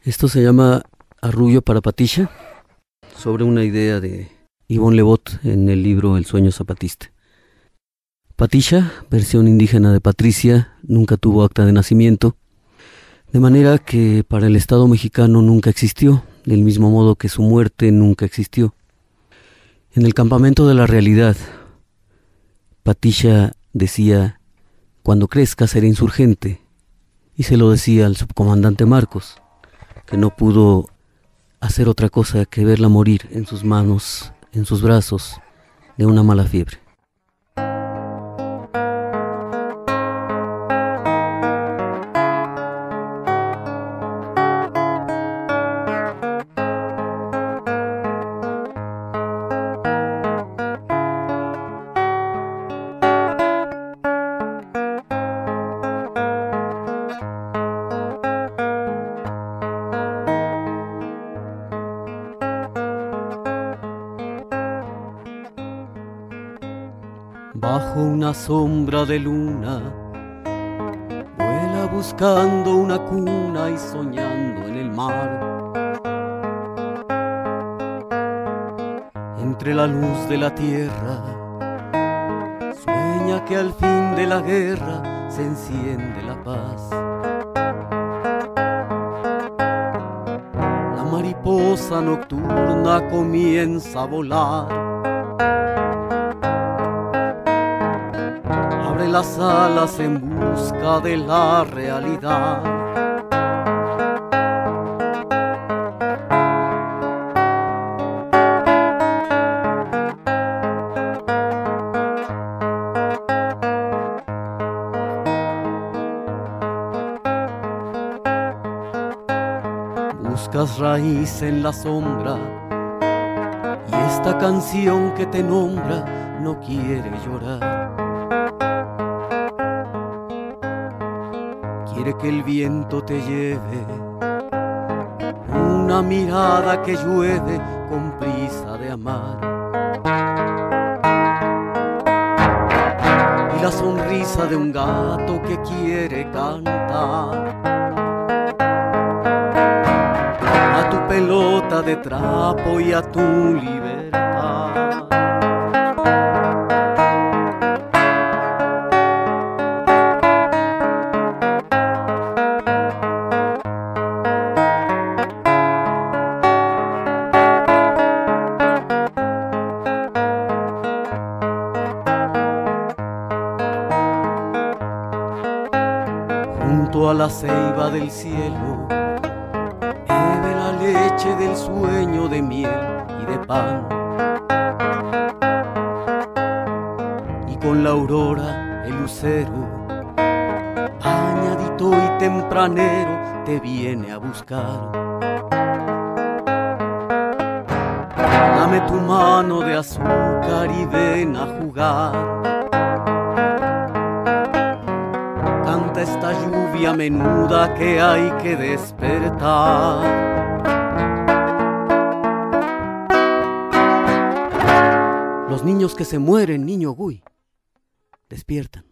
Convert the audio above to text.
Esto se llama Arrullo para Patisha, sobre una idea de Ivonne Lebot en el libro El sueño zapatista. Patisha, versión indígena de Patricia, nunca tuvo acta de nacimiento, de manera que para el Estado mexicano nunca existió, del mismo modo que su muerte nunca existió. En el campamento de la realidad, Patisha decía: cuando crezca seré insurgente, y se lo decía al subcomandante Marcos, que no pudo hacer otra cosa que verla morir en sus manos, en sus brazos, de una mala fiebre. Bajo una sombra de luna, vuela buscando una cuna y soñando en el mar. Entre la luz de la tierra, sueña que al fin de la guerra se enciende la paz. La mariposa nocturna comienza a volar. Abre las alas en busca de la realidad. Buscas raíz en la sombra y esta canción que te nombra no quiere llorar. Quiere que el viento te lleve, una mirada que llueve con prisa de amar. Y la sonrisa de un gato que quiere cantar. A tu pelota de trapo y a tu libertad. Junto a la ceiba del cielo, bebe la leche del sueño de miel y de pan. Y con la aurora el lucero, bañadito y tempranero, te viene a buscar. Dame tu mano de azúcar y ven a jugar. Canta esta lluvia menuda que hay que despertar. Los niños que se mueren, niño Gui, despiertan.